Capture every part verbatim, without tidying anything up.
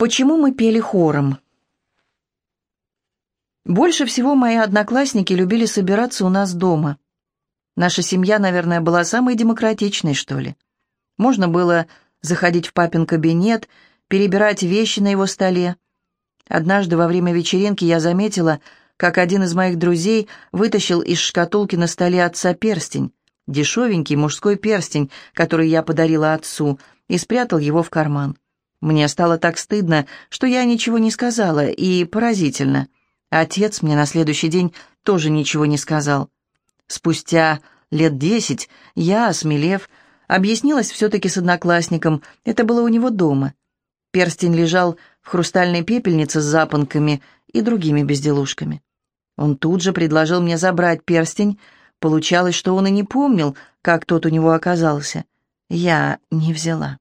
Почему мы пели хором? Больше всего мои одноклассники любили собираться у нас дома. Наша семья, наверное, была самой демократичной, что ли. Можно было заходить в папин кабинет, перебирать вещи на его столе. Однажды во время вечеринки я заметила, как один из моих друзей вытащил из шкатулки на столе отца перстень, дешевенький мужской перстень, который я подарила отцу, и спрятал его в карман. Мне стало так стыдно, что я ничего не сказала, и поразительно. Отец мне на следующий день тоже ничего не сказал. Спустя лет десять я, осмелев, объяснилась все-таки с одноклассником, это было у него дома. Перстень лежал в хрустальной пепельнице с запонками и другими безделушками. Он тут же предложил мне забрать перстень. Получалось, что он и не помнил, как тот у него оказался. Я не взяла.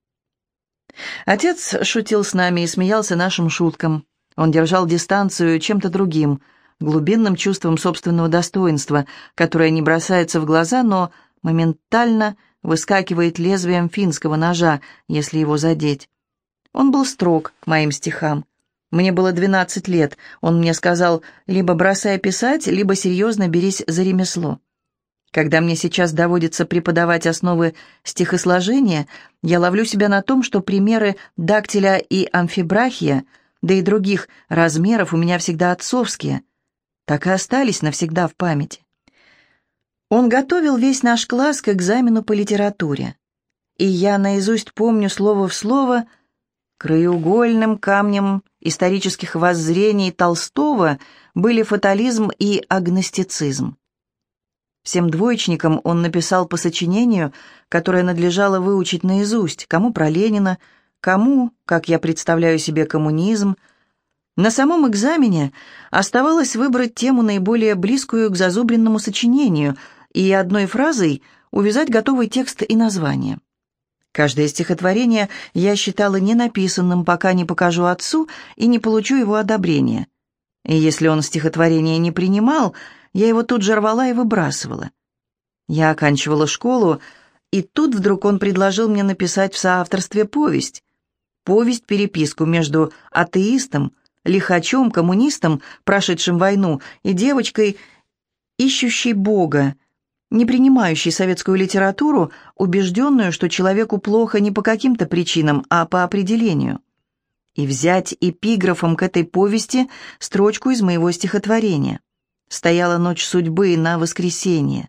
Отец шутил с нами и смеялся нашим шуткам. Он держал дистанцию чем-то другим, глубинным чувством собственного достоинства, которое не бросается в глаза, но моментально выскакивает лезвием финского ножа, если его задеть. Он был строг к моим стихам. Мне было двенадцать лет. Он мне сказал, либо бросай писать, либо серьезно берись за ремесло. Когда мне сейчас доводится преподавать основы стихосложения, я ловлю себя на том, что примеры дактиля и амфибрахия, да и других размеров у меня всегда отцовские, так и остались навсегда в памяти. Он готовил весь наш класс к экзамену по литературе, и я наизусть помню слово в слово: краеугольным камнем исторических воззрений Толстого были фатализм и агностицизм. Всем двоечникам он написал по сочинению, которое надлежало выучить наизусть, кому про Ленина, кому, как я представляю себе, коммунизм. На самом экзамене оставалось выбрать тему, наиболее близкую к зазубренному сочинению, и одной фразой увязать готовый текст и название. Каждое стихотворение я считала ненаписанным, пока не покажу отцу и не получу его одобрения. И если он стихотворение не принимал, я его тут же рвала и выбрасывала. Я оканчивала школу, и тут вдруг он предложил мне написать в соавторстве повесть. Повесть-переписку между атеистом, лихачом, коммунистом, прошедшим войну, и девочкой, ищущей Бога, не принимающей советскую литературу, убежденную, что человеку плохо не по каким-то причинам, а по определению. И взять эпиграфом к этой повести строчку из моего стихотворения. «Стояла ночь судьбы на воскресенье».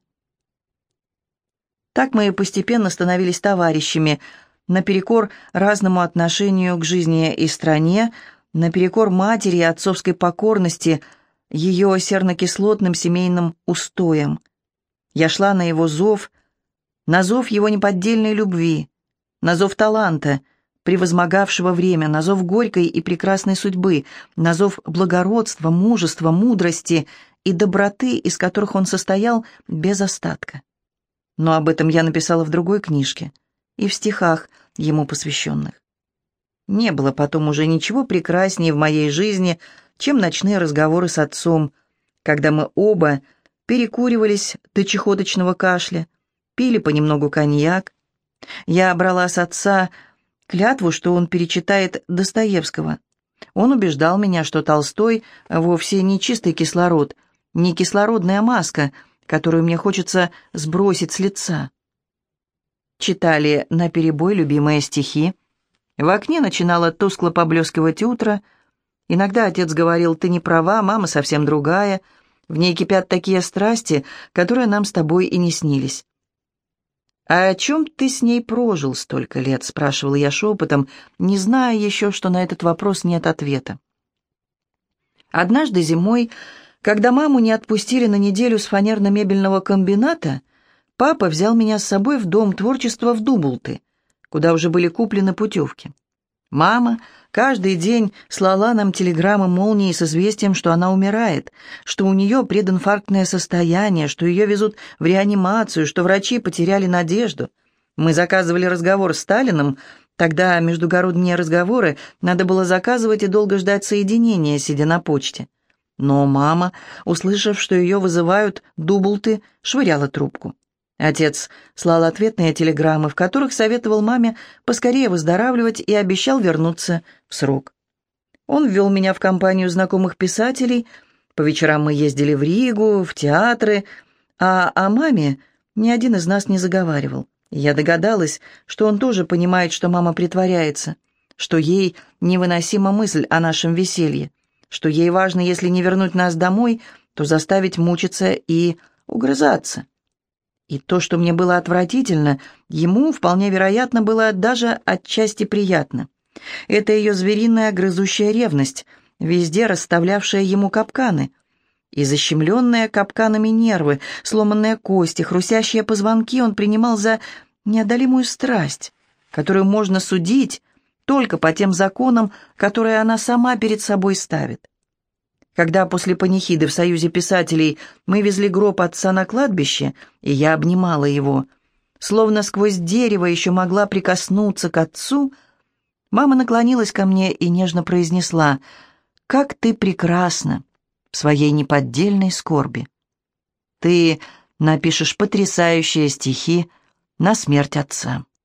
Так мы постепенно становились товарищами, наперекор разному отношению к жизни и стране, наперекор матери и отцовской покорности, ее серно-кислотным семейным устоям. Я шла на его зов, на зов его неподдельной любви, на зов таланта, превозмогавшего время, на зов горькой и прекрасной судьбы, на зов благородства, мужества, мудрости и доброты, из которых он состоял без остатка. Но об этом я написала в другой книжке и в стихах, ему посвященных. Не было потом уже ничего прекраснее в моей жизни, чем ночные разговоры с отцом, когда мы оба перекуривались до чехоточного кашля, пили понемногу коньяк. Я брала с отца клятву, что он перечитает Достоевского. Он убеждал меня, что Толстой вовсе не чистый кислород, не кислородная маска, которую мне хочется сбросить с лица. Читали наперебой любимые стихи. В окне начинало тускло поблескивать утро. Иногда отец говорил: «Ты не права, мама совсем другая. В ней кипят такие страсти, которые нам с тобой и не снились». «А о чем ты с ней прожил столько лет?» — спрашивал я шепотом, не зная еще, что на этот вопрос нет ответа. Однажды зимой, когда маму не отпустили на неделю с фанерно-мебельного комбината, папа взял меня с собой в Дом творчества в Дублты, куда уже были куплены путевки. Мама каждый день слала нам телеграммы молнии с известием, что она умирает, что у нее прединфарктное состояние, что ее везут в реанимацию, что врачи потеряли надежду. Мы заказывали разговор с Сталиным. Тогда междугородние разговоры надо было заказывать и долго ждать соединения, сидя на почте. Но мама, услышав, что ее вызывают Дублты, швыряла трубку. Отец слал ответные телеграммы, в которых советовал маме поскорее выздоравливать и обещал вернуться в срок. Он ввел меня в компанию знакомых писателей, по вечерам мы ездили в Ригу, в театры, а о маме ни один из нас не заговаривал. Я догадалась, что он тоже понимает, что мама притворяется, что ей невыносима мысль о нашем веселье, что ей важно, если не вернуть нас домой, то заставить мучиться и угрызаться. И то, что мне было отвратительно, ему, вполне вероятно, было даже отчасти приятно. Это ее звериная грызущая ревность, везде расставлявшая ему капканы. И защемленные капканами нервы, сломанные кости, хрустящие позвонки он принимал за неодолимую страсть, которую можно судить только по тем законам, которые она сама перед собой ставит. Когда после панихиды в Союзе писателей мы везли гроб отца на кладбище, и я обнимала его, словно сквозь дерево еще могла прикоснуться к отцу, мама наклонилась ко мне и нежно произнесла: «Как ты прекрасна в своей неподдельной скорби! Ты напишешь потрясающие стихи на смерть отца».